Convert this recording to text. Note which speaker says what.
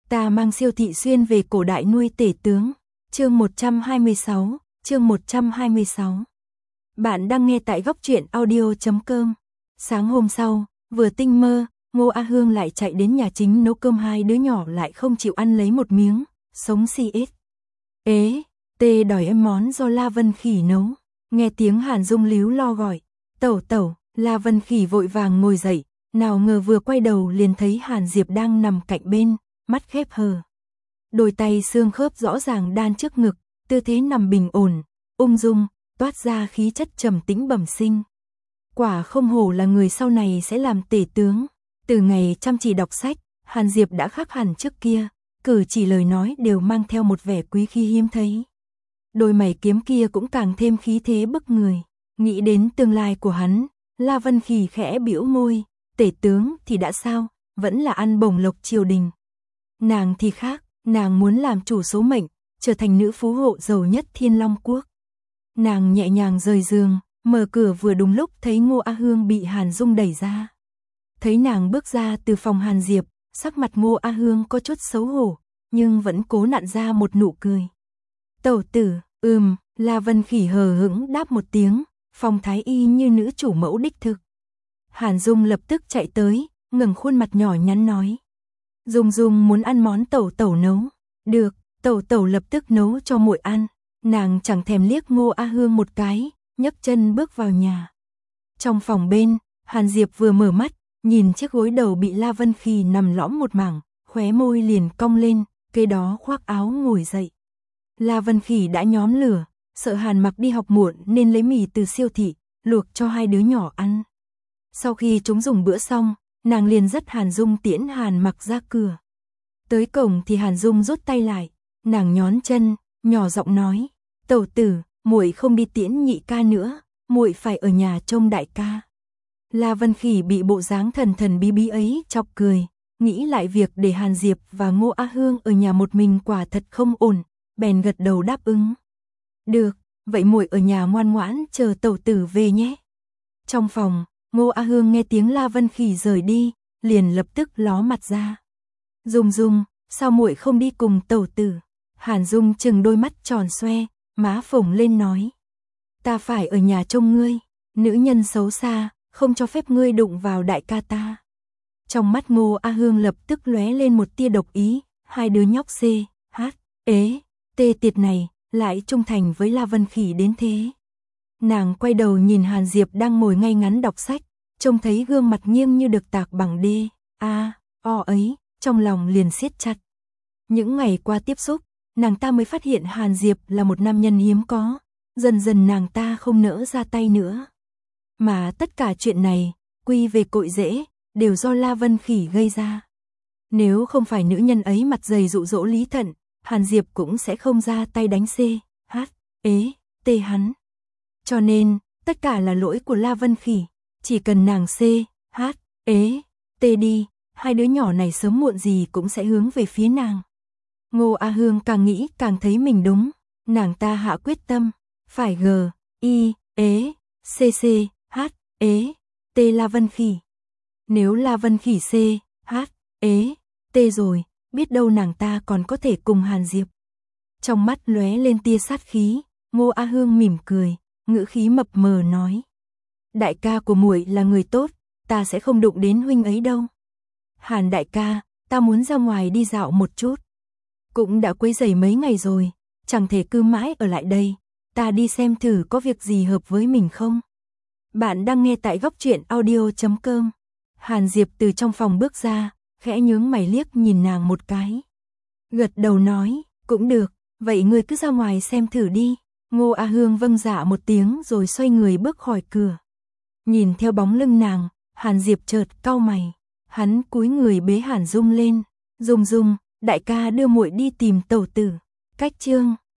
Speaker 1: Ta mang Siêu Thị Xuyên về cổ đại nuôi tể tướng. Chương 126. Bạn đang nghe tại góc truyện audio.com. Sáng hôm sau, vừa tinh mơ, Ngô A Hương lại chạy đến nhà chính nấu cơm, hai đứa nhỏ lại không chịu ăn lấy một miếng, sống si ít. Tê đòi em món do La Vân Khỉ nấu. Nghe tiếng Hàn Dung líu lo gọi, "Tẩu tẩu." La Vân Khỉ vội vàng ngồi dậy, nào ngờ vừa quay đầu liền thấy Hàn Diệp đang nằm cạnh bên, mắt khép hờ. Đôi tay xương khớp rõ ràng đan trước ngực, tư thế nằm bình ổn, ung dung, toát ra khí chất trầm tĩnh bẩm sinh. Quả không hổ là người sau này sẽ làm tể tướng. Từ ngày chăm chỉ đọc sách, Hàn Diệp đã khác hẳn trước kia, cử chỉ lời nói đều mang theo một vẻ quý khí hiếm thấy. Đôi mày kiếm kia cũng càng thêm khí thế bức người. Nghĩ đến tương lai của hắn, La Vân Khỉ khẽ bĩu môi, tể tướng thì đã sao, vẫn là ăn bổng lộc triều đình. Nàng thì khác, nàng muốn làm chủ số mệnh, trở thành nữ phú hộ giàu nhất Thiên Long Quốc. Nàng nhẹ nhàng rời giường, mở cửa vừa đúng lúc thấy Ngô A Hương bị Hàn Dung đẩy ra. Thấy nàng bước ra từ phòng Hàn Diệp, sắc mặt Ngô A Hương có chút xấu hổ, nhưng vẫn cố nặn ra một nụ cười. "Tẩu tử." La Vân Khỉ hờ hững đáp một tiếng, phong thái y như nữ chủ mẫu đích thực. Hàn Dung lập tức chạy tới, ngẩng khuôn mặt nhỏ nhắn nói: "Dung muốn ăn món tẩu tẩu nấu." "Được." Tẩu tẩu lập tức nấu cho muội ăn. Nàng chẳng thèm liếc Ngô A Hương một cái, nhấc chân bước vào nhà. Trong phòng bên, Hàn Diệp vừa mở mắt, nhìn chiếc gối đầu bị La Vân Khỉ nằm lõm một mảng, khóe môi liền cong lên, kế đó khoác áo ngồi dậy. La Vân Khỉ đã nhóm lửa, sợ Hàn Mặc đi học muộn nên lấy mì từ siêu thị, luộc cho hai đứa nhỏ ăn. Sau khi chúng dùng bữa xong, nàng liền dắt Hàn Dung tiễn Hàn Mặc ra cửa. Tới cổng thì Hàn Dung rút tay lại, nàng nhón chân, nhỏ giọng nói: "Tẩu tử, muội không đi tiễn nhị ca nữa, muội phải ở nhà trông đại ca." La Vân Khỉ bị bộ dáng thần thần bí bí ấy chọc cười, nghĩ lại việc để Hàn Diệp và Ngô A Hương ở nhà một mình quả thật không ổn, bèn gật đầu đáp ứng. "Được, vậy muội ở nhà ngoan ngoãn chờ tẩu tử về nhé." Trong phòng, Ngô A Hương nghe tiếng La Vân Khỉ rời đi, liền lập tức ló mặt ra. Dung, sao muội không đi cùng tẩu tử?" Hàn Dung chừng đôi mắt tròn xoe, má phồng lên nói: "Ta phải ở nhà trông ngươi, nữ nhân xấu xa, không cho phép ngươi đụng vào đại ca ta." Trong mắt Ngô A Hương lập tức lóe lên một tia độc ý, hai đứa nhóc tê tiệt này, lại trung thành với La Vân Khỉ đến thế. Nàng quay đầu nhìn Hàn Diệp đang ngồi ngay ngắn đọc sách, trông thấy gương mặt nghiêng như được tạc bằng ấy, trong lòng liền siết chặt. Những ngày qua tiếp xúc, nàng ta mới phát hiện Hàn Diệp là một nam nhân hiếm có, dần dần nàng ta không nỡ ra tay nữa. Mà tất cả chuyện này, quy về cội rễ, đều do La Vân Khỉ gây ra. Nếu không phải nữ nhân ấy mặt dày dụ dỗ Lý Thận, Hàn Diệp cũng sẽ không ra tay đánh tê hắn. Cho nên, tất cả là lỗi của La Vân Khỉ, chỉ cần nàng tê đi, hai đứa nhỏ này sớm muộn gì cũng sẽ hướng về phía nàng. Ngô A Hương càng nghĩ càng thấy mình đúng, nàng ta hạ quyết tâm, phải tê La Vân Khỉ. Nếu La Vân Khỉ tê rồi, biết đâu nàng ta còn có thể cùng Hàn Diệp. Trong mắt lóe lên tia sát khí, Ngô A Hương mỉm cười, ngữ khí mập mờ nói: "Đại ca của muội là người tốt, ta sẽ không đụng đến huynh ấy đâu. Hàn đại ca, ta muốn ra ngoài đi dạo một chút. Cũng đã quấy rầy mấy ngày rồi, chẳng thể cứ mãi ở lại đây, ta đi xem thử có việc gì hợp với mình không." Bạn đang nghe tại góc truyện audio.com. Hàn Diệp từ trong phòng bước ra, khẽ nhướng mày liếc nhìn nàng một cái. Gật đầu nói: "Cũng được, vậy ngươi cứ ra ngoài xem thử đi." Ngô A Hương vâng dạ một tiếng rồi xoay người bước khỏi cửa. Nhìn theo bóng lưng nàng, Hàn Diệp chợt cau mày. Hắn cúi người bế Hàn Dung lên. Dung, đại ca đưa muội đi tìm tẩu tử. Cách chương